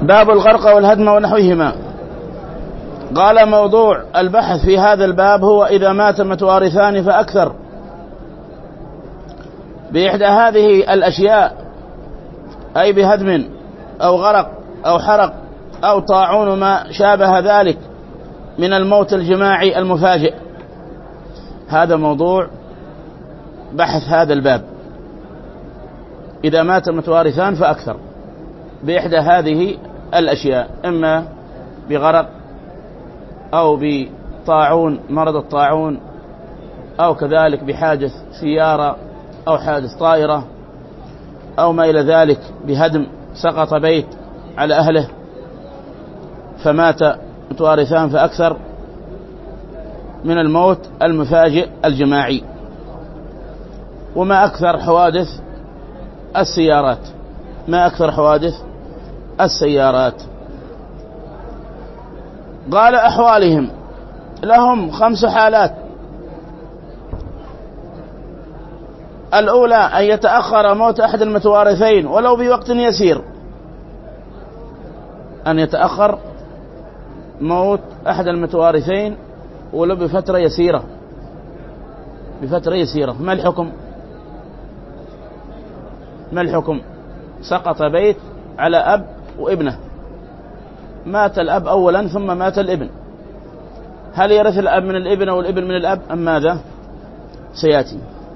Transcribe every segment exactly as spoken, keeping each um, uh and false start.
باب الغرق والهدم ونحوهما. قال موضوع البحث في هذا الباب هو إذا مات متوارثان فأكثر بإحدى هذه الأشياء، أي بهدم أو غرق أو حرق أو طاعون ما شابه ذلك من الموت الجماعي المفاجئ. هذا موضوع بحث هذا الباب، إذا مات متوارثان فأكثر بإحدى هذه الأشياء، إما بغرق أو بطاعون مرض الطاعون، أو كذلك بحادث سيارة أو حادث طائرة، أو ما إلى ذلك، بهدم سقط بيت على أهله فمات متوارثان فأكثر من الموت المفاجئ الجماعي. وما أكثر حوادث السيارات، ما أكثر حوادث السيارات. قال أحوالهم لهم خمس حالات. الأولى أن يتأخر موت أحد المتوارثين ولو بوقت يسير، أن يتأخر موت أحد المتوارثين ولو بفترة يسيرة، بفترة يسيرة. ما الحكم؟ ما الحكم؟ سقط بيت على أب وابنه، مات الأب أولا ثم مات الابن، هل يرث الأب من الابن أو الابن من الأب أم ماذا؟ سيأتي.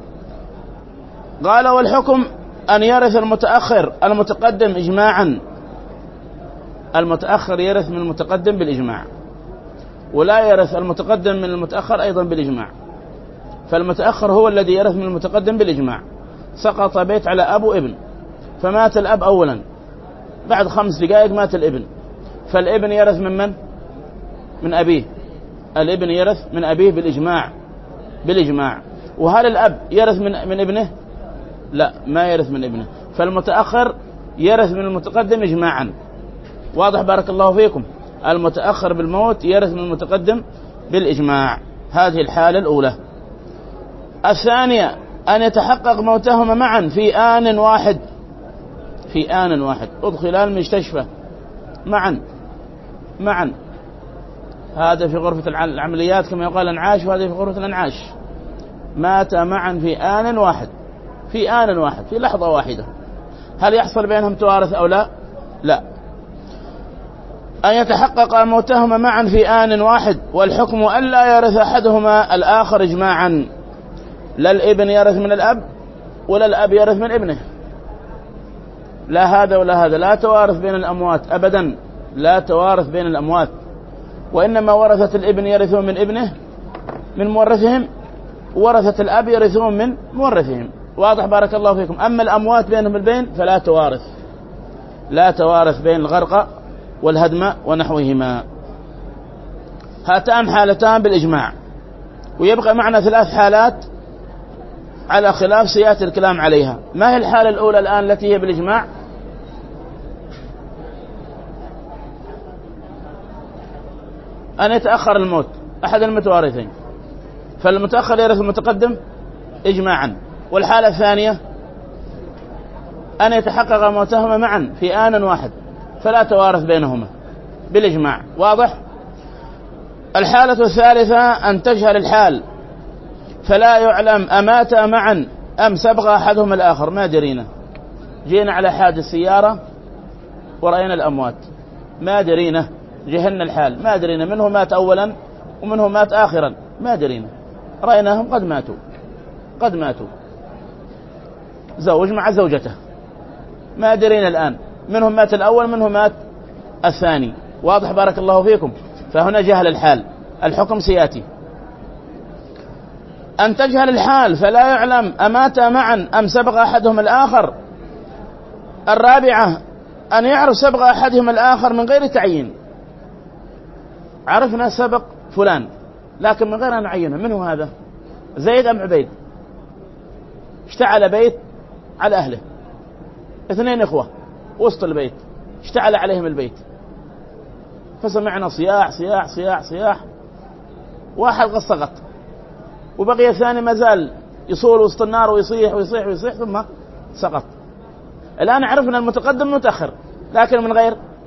قال والحكم أن يرث المتأخر المتقدم إجماعا، المتأخر يرث من المتقدم بالإجماع، ولا يرث المتقدم من المتأخر أيضا بالإجماع، فالمتأخر هو الذي يرث من المتقدم بالإجماع. سقط بيت على أب وابن، فمات الأب أولا، بعد خمس دقائق مات الابن، فالابن يرث من من؟ من أبيه، الابن يرث من أبيه بالإجماع، بالإجماع. وهل الأب يرث من من ابنه؟ لا، ما يرث من ابنه، فالمتأخر يرث من المتقدم إجماعا. واضح؟ بارك الله فيكم. المتأخر بالموت يرث من المتقدم بالإجماع. هذه الحالة الأولى. الثانية أن يتحقق موتهما معا في آن واحد، في آن واحد، أدخلا المستشفى معا معا، هذا في غرفة العمليات كما يقال انعاش، وهذا في غرفة الانعاش، مات معا في آن واحد، في آن واحد، في لحظة واحدة. هل يحصل بينهم توارث أو لا؟ لا. أن يتحقق موتهما معا في آن واحد، والحكم ألا يرث أحدهما الآخر إجماعا، لا الابن يرث من الأب ولا الأب يرث من ابنه، لا هذا ولا هذا، لا توارث بين الأموات أبدا، لا توارث بين الأموات، وإنما ورثة الابن يرثون من ابنه من مورثهم، ورثة الأب يرثون من مورثهم. واضح؟ بارك الله فيكم. أما الأموات بينهم البين فلا توارث، لا توارث بين الغرق والهدم ونحوهما. هاتان حالتان بالإجماع، ويبقى معنا ثلاث حالات على خلاف سيأتي الكلام عليها. ما هي الحالة الأولى الآن التي هي بالإجماع؟ أن يتأخر الموت أحد المتوارثين، فالمتأخر يرث المتقدم إجماعا. والحالة الثانية أن يتحقق موتهما معا في آن واحد، فلا توارث بينهما بالإجماع. واضح؟ الحالة الثالثة أن تجهل الحال، فلا يعلم أمات معا أم سبق أحدهما الآخر، ما درينا، جينا على حادث سيارة ورأينا الأموات، ما درينا، جهلنا الحال، ما درينا منه مات أولا ومنه مات آخرا، ما درينا، رأيناهم قد ماتوا، قد ماتوا، زوج مع زوجته، ما درينا الآن منهم مات الأول منهم مات الثاني. واضح؟ بارك الله فيكم. فهنا جهل الحال، الحكم سيأتي. أن تجهل الحال فلا يعلم أمات معا أم سبق أحدهم الآخر. الرابعة أن يعرف سبق أحدهم الآخر من غير تعيين، عرفنا سبق فلان لكن من غير أن نعينه، من هو هذا؟ زيد أم عبيد؟ اشتعل بيت على أهله، اثنين إخوة وسط البيت، اشتعل عليهم البيت، فسمعنا صياح صياح صياح صياح، واحد قد سقط، وبقي الثاني ما زال يصول وسط النار ويصيح ويصيح ويصيح ثم سقط. الآن عرفنا المتقدم متأخر، لكن من غير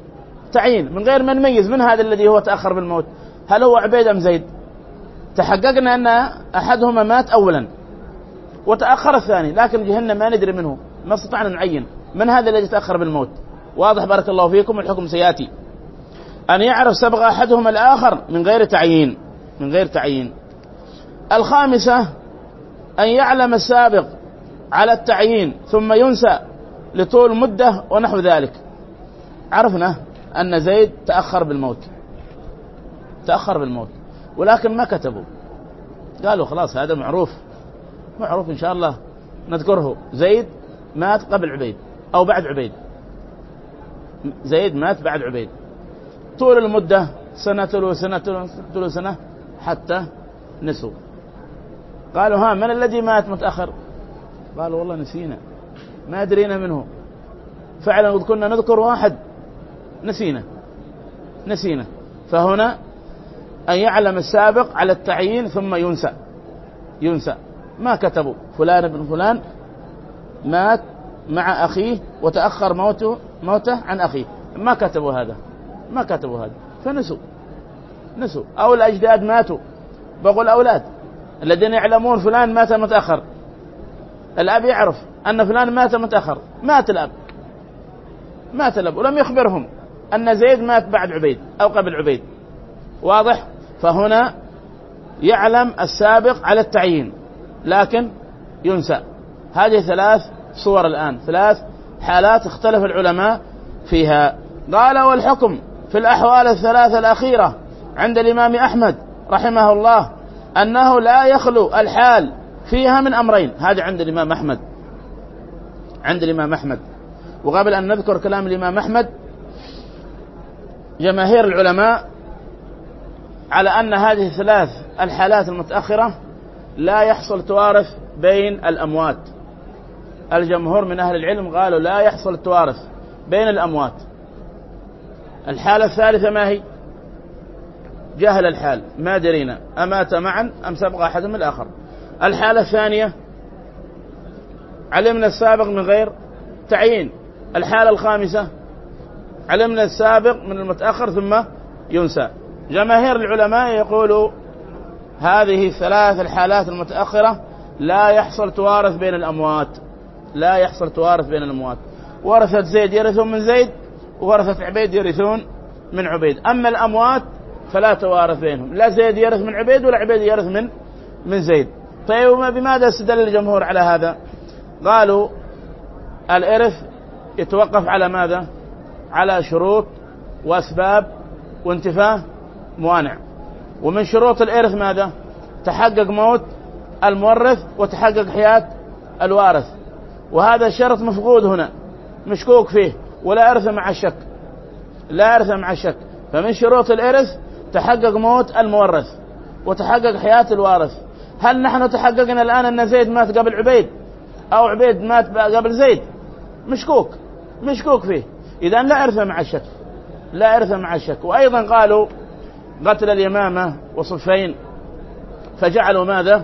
تعيين من غير ما نميز من هذا الذي هو تأخر بالموت، هل هو عبيد أم زيد؟ تحققنا أن أحدهما مات أولا وتأخر الثاني، لكن جهنم ما ندري منه، ما استطعنا نعين من هذا الذي تأخر بالموت. واضح بارك الله فيكم؟ الحكم سيأتي أن يعرف سبق أحدهما الآخر من غير تعيين، من غير تعيين. الخامسة أن يعلم السابق على التعيين ثم ينسى لطول مدة ونحو ذلك. عرفنا أن زيد تأخر بالموت، تأخر بالموت ولكن ما كتبوا، قالوا خلاص هذا معروف، معروف إن شاء الله نذكره، زيد مات قبل عبيد أو بعد عبيد، زيد مات بعد عبيد، طول المدة سنة تلو سنة تلو سنة حتى نسوا. قالوا ها من الذي مات متأخر؟ قالوا والله نسينا، ما أدرينا منه، فعلا كنا نذكر واحد نسينا نسينا. فهنا أن يعلم السابق على التعيين ثم ينسى، ينسى ما كتبوا فلان بن فلان مات مع أخيه وتأخر موته موته عن أخيه، ما كتبوا هذا، ما كتبوا هذا فنسوا، نسوا. أو الأجداد ماتوا، بقول أولاد الذين يعلمون فلان مات متأخر، الأب يعرف أن فلان مات متأخر، مات الأب، مات الأب ولم يخبرهم أن زيد مات بعد عبيد أو قبل عبيد. واضح؟ فهنا يعلم السابق على التعيين لكن ينسى. هذه ثلاث صور الآن، ثلاث حالات اختلف العلماء فيها. قال والحكم في الأحوال الثلاثة الأخيرة عند الإمام أحمد رحمه الله أنه لا يخلو الحال فيها من أمرين. هذا عند الإمام أحمد، عند الإمام أحمد. وقبل أن نذكر كلام الإمام أحمد، جماهير العلماء على أن هذه الثلاث الحالات المتأخرة لا يحصل توارث بين الأموات. الجمهور من أهل العلم قالوا لا يحصل توارث بين الأموات. الحالة الثالثة ما هي؟ جهل الحال، ما درينا أمات معا أم سبق أحدهم الآخر. الحالة الثانية علمنا السابق من غير تعيين. الحالة الخامسة علمنا السابق من المتأخر ثم ينسى. جماهير العلماء يقولوا هذه الثلاث الحالات المتأخرة لا يحصل توارث بين الأموات، لا يحصل توارث بين الأموات. ورثة زيد يرثون من زيد، ورثة عبيد يرثون من عبيد. أما الأموات فلا توارث بينهم، لا زيد يرث من عبيد ولا عبيد يرث من من زيد. طيب بماذا استدل الجمهور على هذا؟ قالوا الإرث يتوقف على ماذا؟ على شروط وأسباب وانتفاء موانع. ومن شروط الإرث ماذا؟ تحقق موت المورث وتحقق حياة الوارث، وهذا الشرط مفقود هنا، مشكوك فيه، ولا إرث مع الشك، لا إرث مع الشك. فمن شروط الإرث تحقق موت المورث وتحقق حياة الوارث. هل نحن تحققنا الآن أن زيد مات قبل عبيد أو عبيد مات قبل زيد؟ مشكوك، مشكوك فيه، إذن لا إرث مع الشك، لا إرث مع الشك. وأيضا قالوا قتل اليمامة وصفين فجعلوا ماذا؟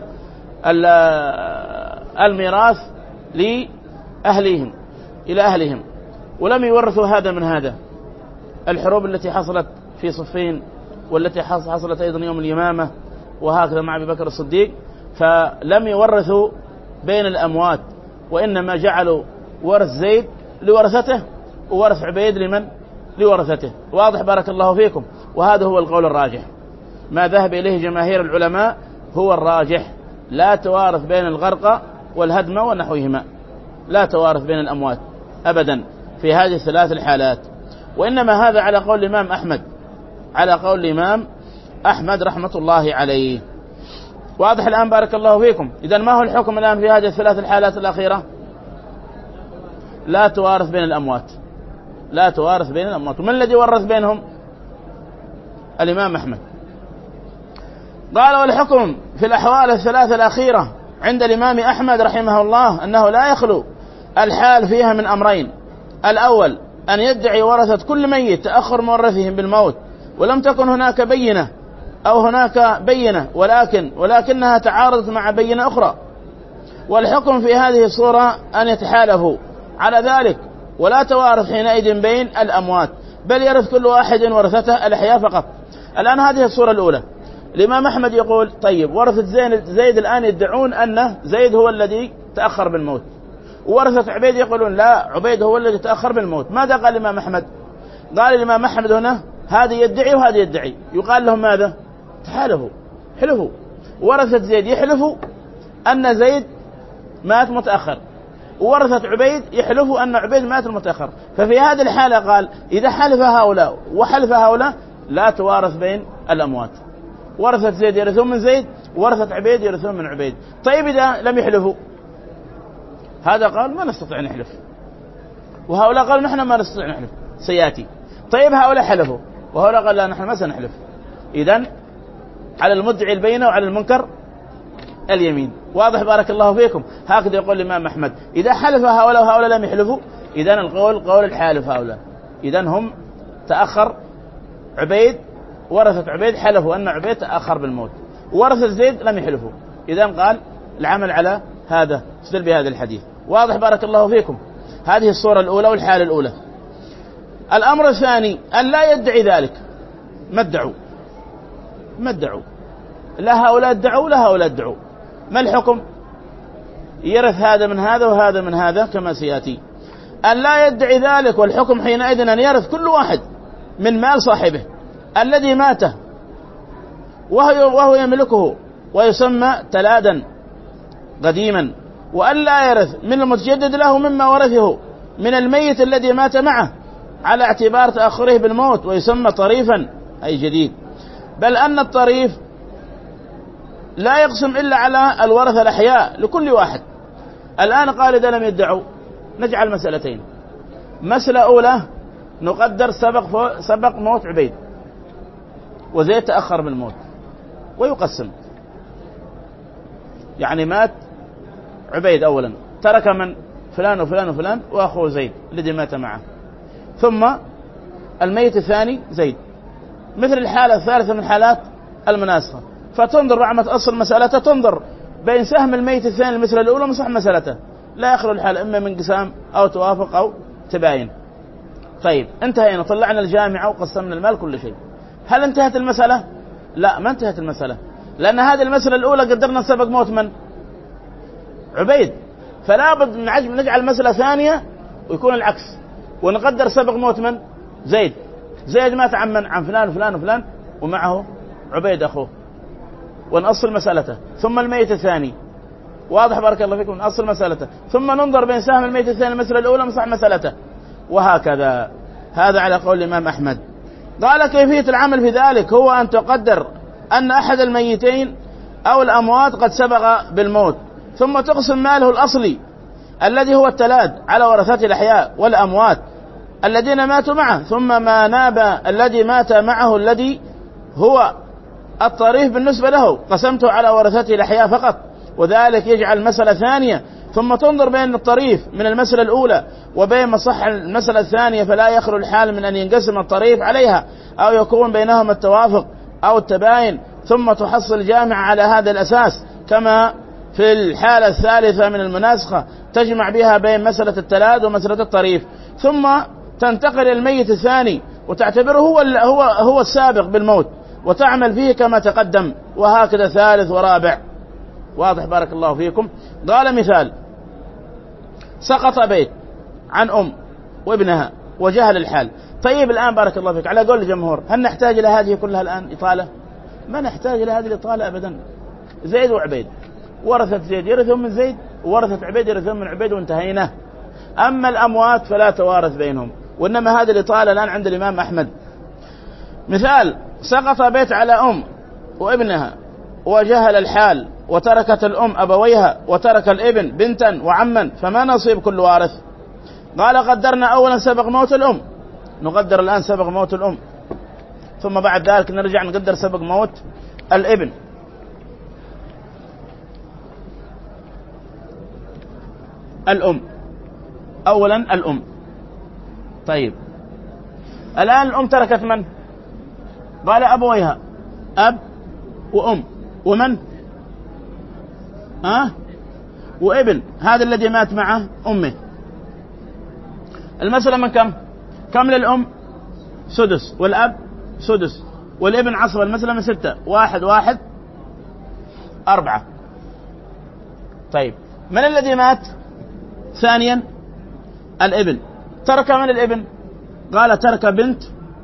الميراث لأهلهم، إلى أهلهم، ولم يورثوا هذا من هذا. الحروب التي حصلت في صفين والتي حصلت أيضا يوم اليمامة وهكذا مع أبي بكر الصديق، فلم يورثوا بين الأموات، وإنما جعلوا ورث زيد لورثته وورث عبيد لمن؟ لورثته. واضح بارك الله فيكم؟ وهذا هو القول الراجح، ما ذهب إليه جماهير العلماء هو الراجح، لا توارث بين الغرقى والهدم ونحوهما، لا توارث بين الأموات أبدا في هذه الثلاث الحالات. وإنما هذا على قول الإمام أحمد، على قول الإمام أحمد رحمة الله عليه. واضح الآن بارك الله فيكم؟ إذن ما هو الحكم الآن في هذه الثلاث الحالات الأخيرة؟ لا توارث بين الأموات، لا توارث بين الأموات. ومن الذي ورث بينهم؟ الإمام أحمد. قال والحكم في الأحوال الثلاثة الأخيرة عند الإمام أحمد رحمه الله أنه لا يخلو الحال فيها من أمرين. الأول أن يدعي ورثة كل ميت تأخر مورثهم بالموت ولم تكن هناك بينة أو هناك بينة ولكن ولكنها تعارضت مع بينة أخرى، والحكم في هذه الصورة أن يتحالفوا على ذلك ولا توارث حينئذ بين الأموات. بل يرث كل واحد ورثته الأحياء فقط. الآن هذه الصورة الأولى. الإمام أحمد يقول طيب ورثة زيد الآن يدعون أن زيد هو الذي تأخر بالموت، وورثة عبيد يقولون لا، عبيد هو الذي تأخر بالموت. ماذا قال الإمام أحمد؟ قال الإمام أحمد هنا هذا يدعي وهذا يدعي، يقال لهم ماذا؟ تحالفوا، حلفوا. ورثة زيد يحلفوا أن زيد مات متأخر، وورثة عبيد يحلفوا أن عبيد مات متأخر. ففي هذه الحالة قال إذا حلف هؤلاء وحلف هؤلاء لا توارث بين الأموات، ورثة زيد يرثون من زيد، ورثة عبيد يرثون من عبيد. طيب إذا لم يحلفوا، هذا قال ما نستطيع نحلف، وهؤلاء قالوا نحن ما نستطيع نحلف سيأتي. طيب هؤلاء حلفوا وهؤلاء قال لا نحن ما سنحلف، إذن على المدعي البينة وعلى المنكر اليمين. واضح بارك الله فيكم؟ هكذا يقول الإمام أحمد إذا حلف هؤلاء وهؤلاء لم يحلفوا، إذن القول قول الحالف هؤلاء، إذن هم تأخر عبيد، ورثة عبيد حلفوا أن عبيد تأخر بالموت، ورثة زيد لم يحلفوا، إذن قال العمل على هذا، استدل بهذا الحديث. واضح بارك الله فيكم؟ هذه الصورة الأولى والحالة الأولى. الأمر الثاني أن لا يدعي ذلك، ما ادعوا ما ادعوا لا هؤلاء ادعوا لا هؤلاء ادعوا. ما الحكم؟ يرث هذا من هذا وهذا من هذا كما سيأتي. أن لا يدعي ذلك، والحكم حينئذ أن يرث كل واحد من مال صاحبه الذي مات وهو, وهو يملكه ويسمى تلادا قديما، وأن لا يرث من المتجدد له مما ورثه من الميت الذي مات معه على اعتبار تأخره بالموت ويسمى طريفا أي جديد. بل أن الطريف لا يقسم إلا على الورثة الأحياء لكل واحد. الآن قال إذا لم يدعوا نجعل مسألتين. مسألة أولى نقدر سبق, سبق موت عبيد وزيد تأخر بالموت ويقسم، يعني مات عبيد أولا ترك من فلان وفلان وفلان وأخوه زيد الذي مات معه، ثم الميت الثاني زيد، مثل الحالة الثالثة من حالات المناسخة. فتنظر بعد ما تأصل مسألته تنظر بين سهم الميت الثاني المثل الأولى ومصح مسألته، لا يخلو الحال إما من قسام أو توافق أو تباين. طيب انتهينا، طلعنا الجامعة وقسمنا المال كل شيء. هل انتهت المسألة؟ لا، ما انتهت المسألة، لأن هذه المسألة الأولى قدرنا سبق موت من؟ عبيد. فلا بد نجعل مسألة ثانية ويكون العكس، ونقدر سبق موت من؟ زيد. زيد مات عن من؟ عن فلان وفلان وفلان ومعه عبيد أخوه، ونأصل مسألته. ثم الميت الثاني، واضح بارك الله فيكم، نأصل مسألته، ثم ننظر بين سهم الميت الثاني المسألة الأولى مصح مسألته، وهكذا. هذا على قول الإمام أحمد. قال كيفية العمل في ذلك هو أن تقدر أن أحد الميتين أو الأموات قد سبق بالموت، ثم تقسم ماله الأصلي الذي هو التلاد على ورثته الأحياء والأموات الذين ماتوا معه، ثم ما ناب الذي مات معه الذي هو الطريف بالنسبة له قسمته على ورثته الأحياء فقط، وذلك يجعل مسألة ثانية. ثم تنظر بين الطريف من المسألة الأولى وبين مصح المسألة الثانية، فلا يخلو الحال من أن ينقسم الطريف عليها أو يكون بينهما التوافق أو التباين، ثم تحصل الجامعة على هذا الأساس كما في الحالة الثالثة من المناسخة تجمع بها بين مسألة التلاد ومسألة الطريف، ثم تنتقل الميت الثاني وتعتبره هو هو هو السابق بالموت وتعمل فيه كما تقدم، وهكذا ثالث ورابع. واضح بارك الله فيكم؟ قال مثال: سقط بيت عن أم وابنها وجهل الحال. طيب الآن بارك الله فيك على قول الجمهور هل نحتاج إلى هذه كلها الآن إطالة؟ ما نحتاج إلى هذه الإطالة أبدا. زيد وعبيد، ورثة زيد يرثون من زيد وورثة عبيد يرثون من عبيد وانتهينا. أما الأموات فلا توارث بينهم، وإنما هذه الإطالة الآن عند الإمام أحمد. مثال: سقط بيت على أم وابنها وجهل الحال، وتركت الأم أبويها وترك الابن بنتا وعما، فما نصيب كل وارث؟ قال قدرنا أولا سبق موت الأم، نقدر الآن سبق موت الأم، ثم بعد ذلك نرجع نقدر سبق موت الابن. الأم أولا الأم. طيب الآن الأم تركت من؟ قال أبويها، أب وأم ومن؟ ها؟ وابن، هذا الذي مات معه أمه. المسألة من كم؟ كم للأم؟ سدس، والأب سدس، والابن عصبة. المسألة من ستة، واحد واحد أربعة. طيب من الذي مات؟ ثانيا الابن. ترك من الابن؟ قال ترك بنت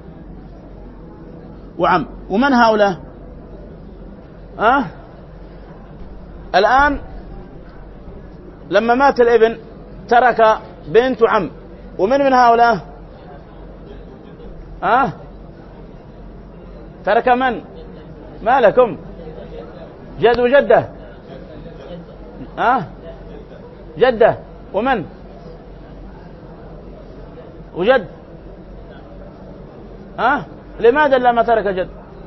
وعم. ومن هؤلاء؟ أه؟ الآن لما مات الابن ترك بنت وعم، ومن من هؤلاء؟ أه؟ ترك من؟ ما لكم؟ جد وجدة. أه؟ جدة ومن؟ وجد. أه؟ لماذا لما ترك جد؟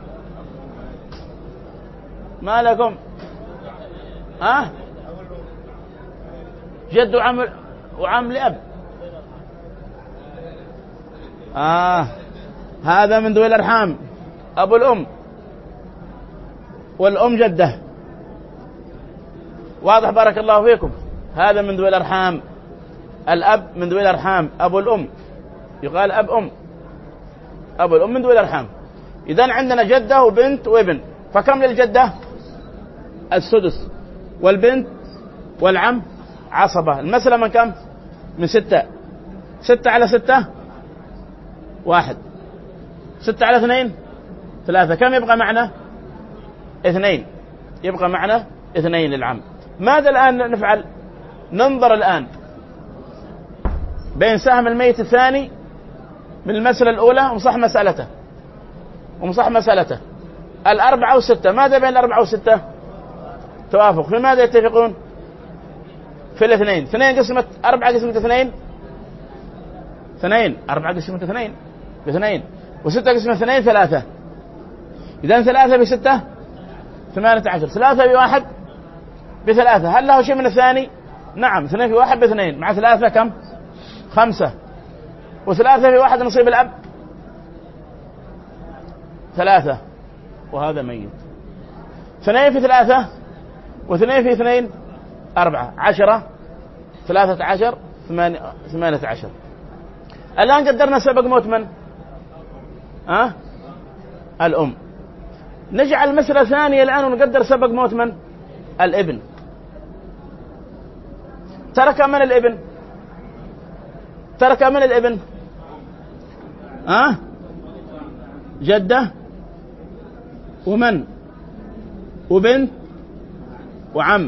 ما لكم؟ أه؟ جد وعم وعم لأب. آه هذا من ذوي الأرحام، أبو الأم والأم جدة. واضح بارك الله فيكم؟ هذا من ذوي الأرحام، الأب من ذوي الأرحام، أبو الأم يقال أب أم، أبو الأم من ذوي الأرحام. إذن عندنا جدة وبنت وابن، فكم للجدة؟ السدس، والبنت والعم عصبة. المسألة من كم؟ من ستة. ستة على ستة واحد، ستة على اثنين ثلاثة. كم يبقى معنا؟ اثنين. يبقى معنا اثنين للعم. ماذا الآن نفعل؟ ننظر الآن بين سهم الميت الثاني من المسألة الأولى ومصح مسألته ومصح مسألته الأربعة والستة. ماذا بين الأربعة والستة؟ توافق. في ماذا يتفقون؟ في الاثنين. اثنين قسمة أربعة قسمة اثنين اثنين، أربعة قسمة اثنين باثنين، وستة قسمة اثنين ثلاثة. إذن ثلاثة بستة ثمانية عشر، ثلاثة بواحد بثلاثة. هل له شيء من الثاني؟ نعم. اثنين في واحد باثنين، مع ثلاثة كم؟ خمسة. وثلاثة في واحد نصيب الأب ثلاثة، وهذا ميت. اثنين في ثلاثة واثنين في اثنين أربعة، عشرة، ثلاثة عشر، ثمانية عشر. الآن قدرنا سبق موت من؟ أه؟ الأم. نجعل مسألة ثانية الآن ونقدر سبق موت من؟ الابن. ترك من الابن؟ ترك من الابن؟ أه؟ جدة ومن؟ وبنت وعم.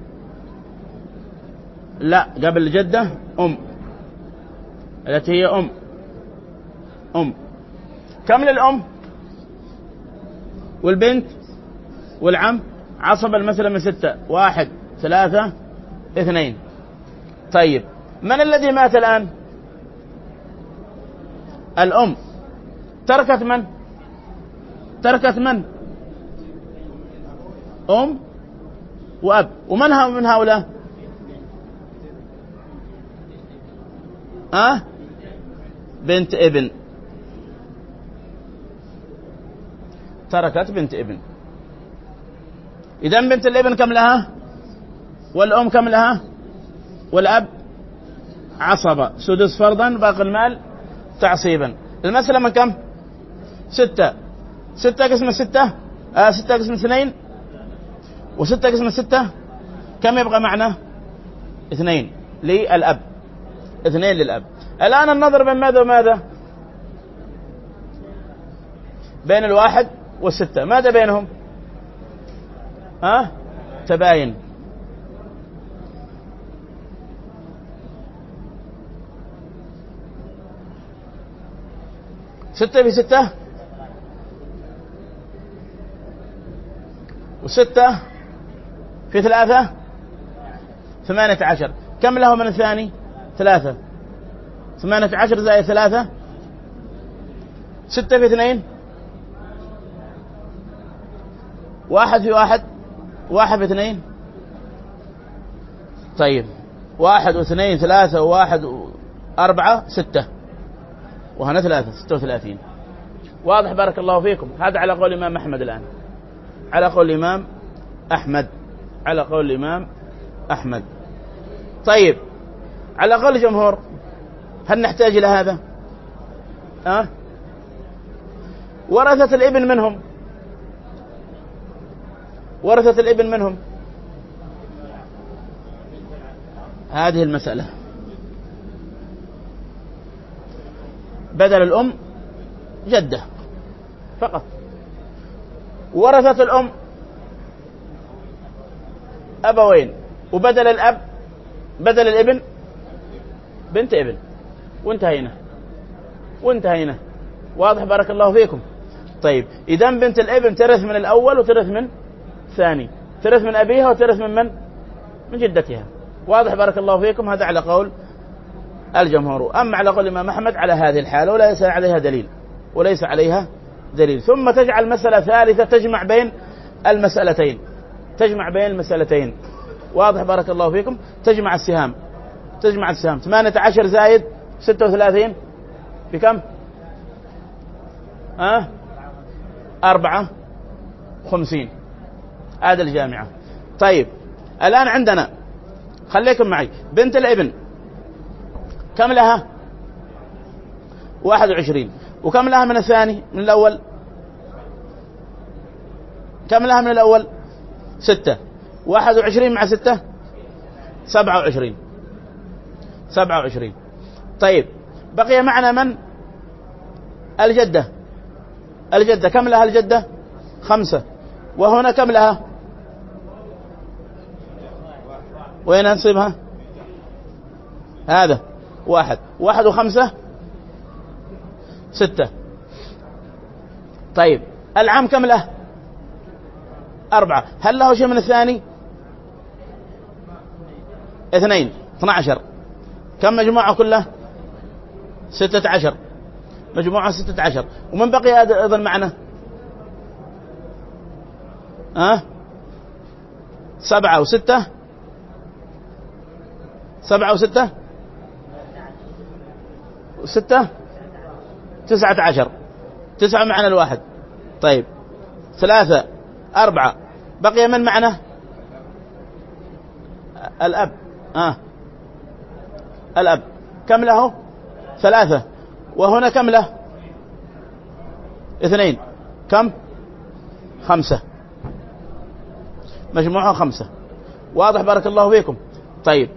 لا، قبل الجدة أم، التي هي أم. أم. كم للأم والبنت والعم؟ عصب. المسألة من ستة، واحد ثلاثة اثنين. طيب من الذي مات الآن؟ الأم. تركت من؟ تركت من؟ أم وأب. ومن من هؤلاء؟ أه؟ بنت ابن. تركت بنت ابن. إذن بنت الابن كم لها؟ والأم كم لها؟ والأب عصبة، سدس فرضا، باقي المال تعصيبا. المسألة من كم؟ ستة. ستة قسم ستة آه ستة قسم اثنين، وستة قسم ستة كم يبقى معنا؟ اثنين للأب، اثنين للأب. الآن النظر بين ماذا وماذا؟ بين الواحد والستة. ماذا بينهم؟ ها أه؟ تباين. ستة في ستة وستة في ثلاثة ثمانية عشر. كم له من الثاني؟ ثلاثة. ثمانية عشر زائد ثلاثة ستة في اثنين واحد في واحد واحد في اثنين. طيب واحد واثنين ثلاثة وواحد وأربعة ستة، وهنا ثلاثة ستة وثلاثين. واضح بارك الله فيكم؟ هذا على قول الإمام أحمد. الآن على قول الإمام أحمد، على قول الإمام أحمد. طيب على قول الجمهور هل نحتاج إلى هذا؟ أه؟ ورثة الابن منهم ورثة الابن منهم هذه المسألة. بدل الأم جدة فقط. ورثة الأم أبوين، وبدل الأب بدل الابن بنت ابن، وانتهينا وانتهينا. واضح؟ بارك الله فيكم. طيب إذن بنت الابن ترث من الأول وترث من الثاني، ترث من أبيها وترث من من؟ من جدتها. واضح؟ بارك الله فيكم. هذا على قول الجمهور. أما على قول الإمام أحمد على هذه الحالة وليس عليها دليل وليس عليها دليل. ثم تجعل مسألة ثالثة تجمع بين المسألتين تجمع بين المسألتين. واضح؟ بارك الله فيكم. تجمع السهام تجمع السهام ثمانية عشر زائد ستة وثلاثين بكم؟ أه؟ أربعة خمسين. هذا الجامعة. طيب الآن عندنا، خليكم معي، بنت الابن كم لها؟ واحد وعشرين. وكم لها من الثاني من الأول؟ كم لها من الأول؟ ستة. واحد وعشرين مع ستة سبعة وعشرين سبعة وعشرين. طيب بقي معنا من؟ الجدة. الجدة كم لها الجدة؟ خمسة. وهنا كم لها؟ وين نصيبها؟ هذا واحد. واحد وخمسة ستة. طيب العام كم له؟ أربعة. هل له شيء من الثاني؟ اثنين. اثنى عشر. كم مجموعة كله؟ ستة عشر. مجموعة ستة عشر. ومن بقي أيضا معنا؟ أه؟ سبعة وستة سبعة وستة وستة تسعة عشر. تسعة معنا الواحد. طيب ثلاثة أربعة. بقي من معنا؟ الأب. آه. الأب كم له؟ ثلاثة. وهنا كم له؟ اثنين. كم؟ خمسة. مجموعة خمسة. واضح؟ بارك الله فيكم. طيب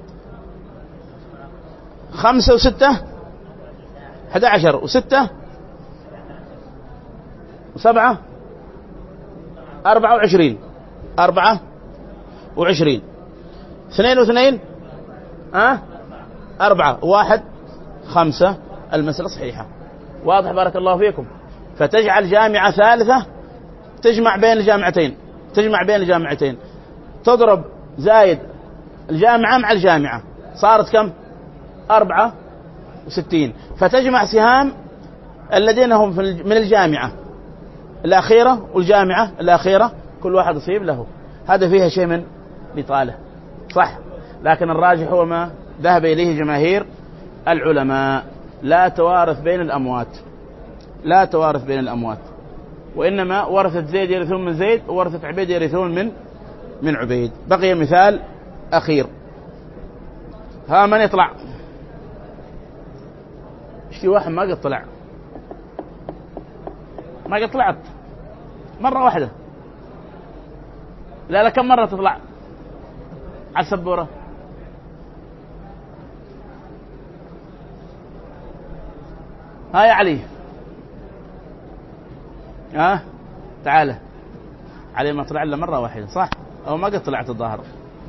خمسة وستة أحد عشر، وستة وسبعة أربعة وعشرين. أربعة وعشرين. اثنين واثنين أه؟ أربعة. واحد خمسة. المسألة صحيحة. واضح؟ بارك الله فيكم. فتجعل جامعة ثالثة تجمع بين الجامعتين تجمع بين الجامعتين تضرب زايد الجامعة مع الجامعة، صارت كم؟ أربعة وستين. فتجمع سهام الذين هم من الجامعة الأخيرة والجامعة الأخيرة، كل واحد يصيب له. هذا فيها شيء من بطالة، صح؟ لكن الراجح هو ما ذهب إليه جماهير العلماء: لا توارث بين الأموات لا توارث بين الأموات وإنما ورثة زيد يرثون من زيد، وورثة عبيد يرثون من من عبيد. بقي مثال أخير. ها من يطلع؟ ايش في واحد ما قد طلع؟ ما قد طلعت مرة واحدة. لا لا كم مرة تطلع على السبورة؟ ها يا علي، ها تعال. علي ما طلع إلا مرة واحدة، صح؟ أو ما قد طلعت الظاهر.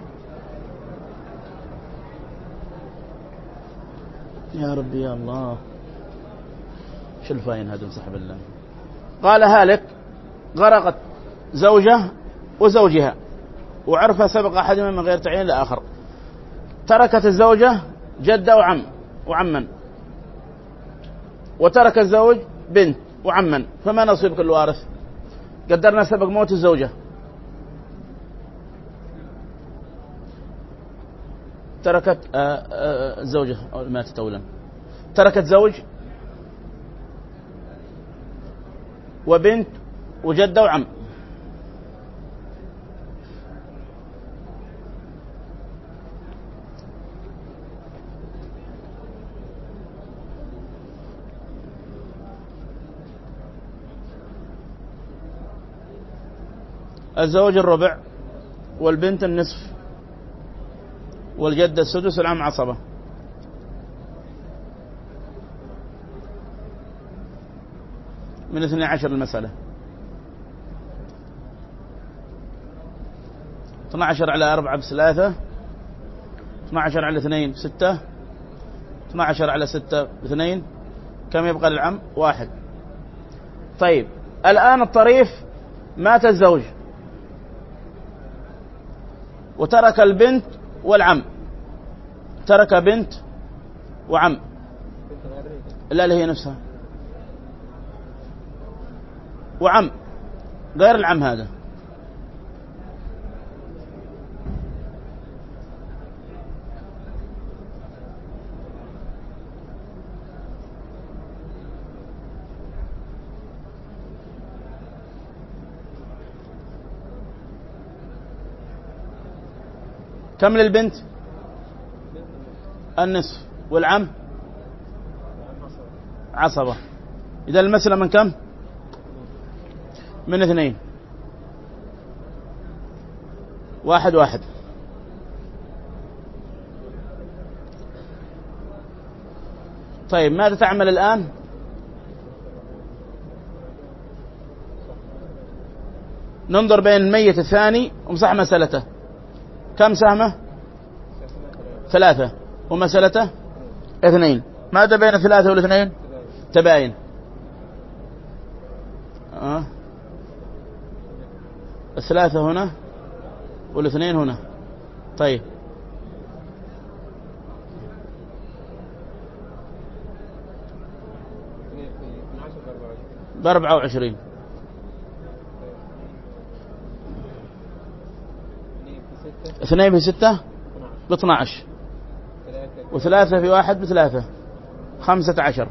يا ربي يا الله، شو الفاين هذا صاحب الله. قال هالك: غرقت زوجة وزوجها وعرف سبق أحدهما من غير تعيين لآخر. تركت الزوجة جدة وعم وعما، وترك الزوج بنت وعما، فما نصيب كل وارث؟ قدرنا سبق موت الزوجة، تركت الزوجة ماتت أولا، تركت زوج وبنت وجدة وعم. الزوج الربع، والبنت النصف، والجد السدس، والعم عصبة. من اثني عشر المسألة. اثنى عشر على أربعة بثلاثة، اثنى عشر على اثنين بستة، اثنى عشر على ستة باثنين. كم يبقى للعم؟ واحد. طيب الآن الطريف مات الزوج وترك البنت والعم، ترك بنت وعم. لا لا هي نفسها وعم غير العم هذا. كم للبنت؟ النصف. والعم عصبة. إذا المسألة من كم؟ من اثنين. واحد واحد. طيب ماذا تعمل الآن؟ ننظر بين الميت الثاني ومصح مسألته. كم سهمه؟ ثلاثة. ومسألته اثنين. ماذا بين الثلاثة والاثنين؟ تباين. آه. الثلاثة هنا والاثنين هنا. طيب بأربعة وعشرين. اثنين في ستة باثنى عشر، وثلاثة في واحد بثلاثة، خمسة عشر.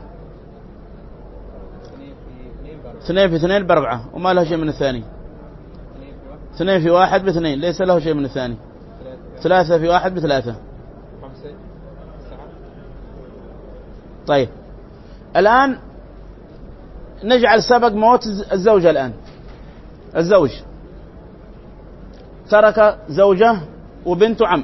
اثنين في اثنين بأربعة، وما له شيء من الثاني. اثنين في واحد باثنين، ليس له شيء من الثاني. ثلاثة في واحد بثلاثة. طيب الآن نجعل سبق موت الزوجة. الآن الزوج ترك زوجة وبنت عم.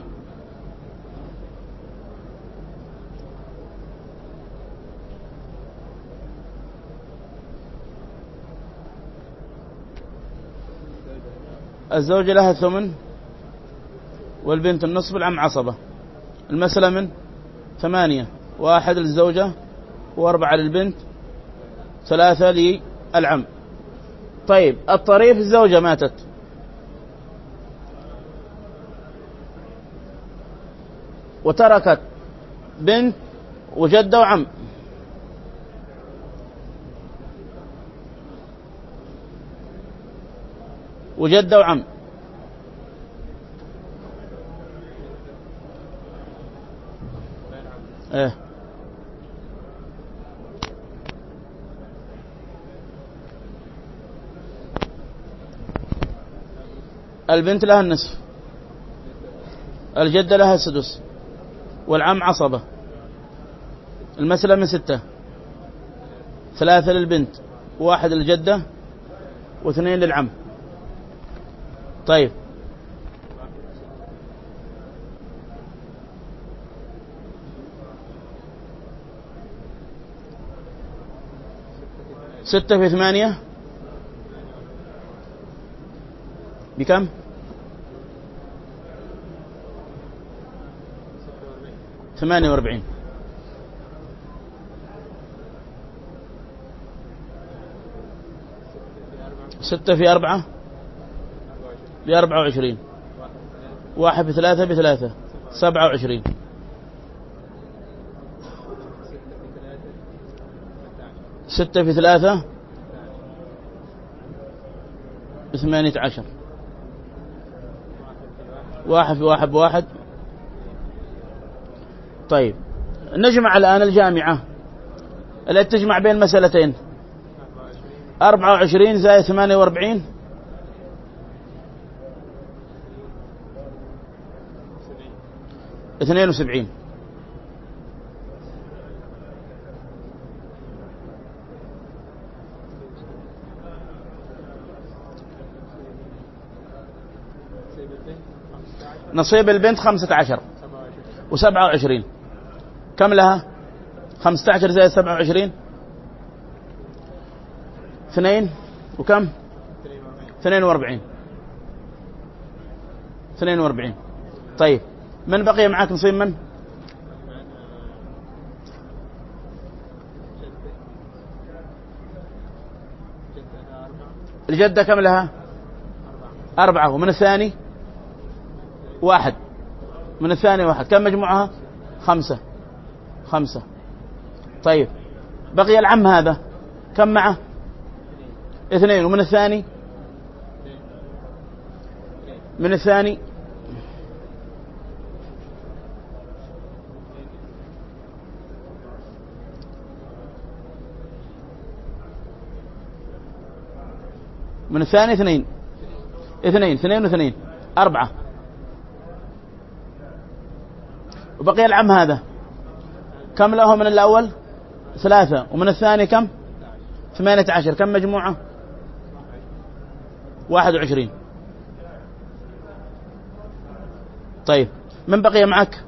الزوجة لها الثمن، والبنت النصف، والعم عصبة. المسألة من ثمانية، واحد للزوجة وأربعة للبنت، ثلاثة للعم. طيب الطريف الزوجة ماتت، وتركت بنت وجدة وعم. وجدة وعم. ايه البنت لها النصف، الجدة لها السدس، والعم عصبة. المسألة من ستة، ثلاثة للبنت، واحد للجدة، واثنين للعم. طيب ستة في ثمانية بكم؟ ثمانية واربعين. ستة في أربعة بأربعة وعشرين. واحد في ثلاثة بثلاثة، سبعة وعشرين. ستة في ثلاثة بثمانية عشر. واحد في واحد بواحد. طيب نجمع الآن الجامعة التي تجمع بين مسألتين. أربعة وعشرين زائد ثمانية واربعين اثنين وسبعين. نصيب البنت خمسة عشر وسبعة وعشرين، كم لها؟ خمسة عشر زائد سبعة وعشرين اثنين وكم؟ اثنين واربعين. اثنين واربعين. طيب من بقي معك نصيب من؟ الجدة كم لها؟ أربعة. ومن الثاني واحد. من الثاني واحد، كم مجموعها؟ خمسة. خمسة. طيب بقي العم هذا كم معه؟ اثنين. ومن الثاني؟ من الثاني من الثاني اثنين. اثنين. اثنين واثنين أربعة. وبقي العم هذا كم له من الأول؟ ثلاثة. ومن الثاني كم؟ ثمانية عشر. كم مجموعة؟ واحد وعشرين. طيب من بقي معك؟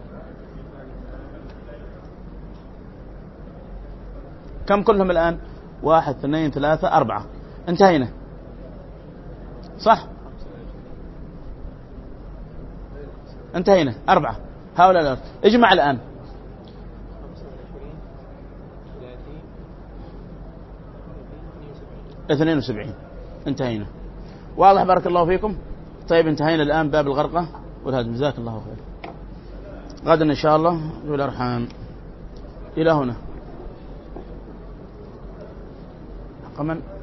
كم كلهم الآن؟ واحد اثنين ثلاثة أربعة. انتهينا صح؟ انتهينا. أربعة هؤلاء الأربعة. اجمع الآن. اثنين وسبعين. انتهينا. واضح؟ بارك الله فيكم. طيب انتهينا الآن باب الغرقة والهدم. جزاك الله خير. غدا إن شاء الله ذو الأرحام. إلى هنا. قمن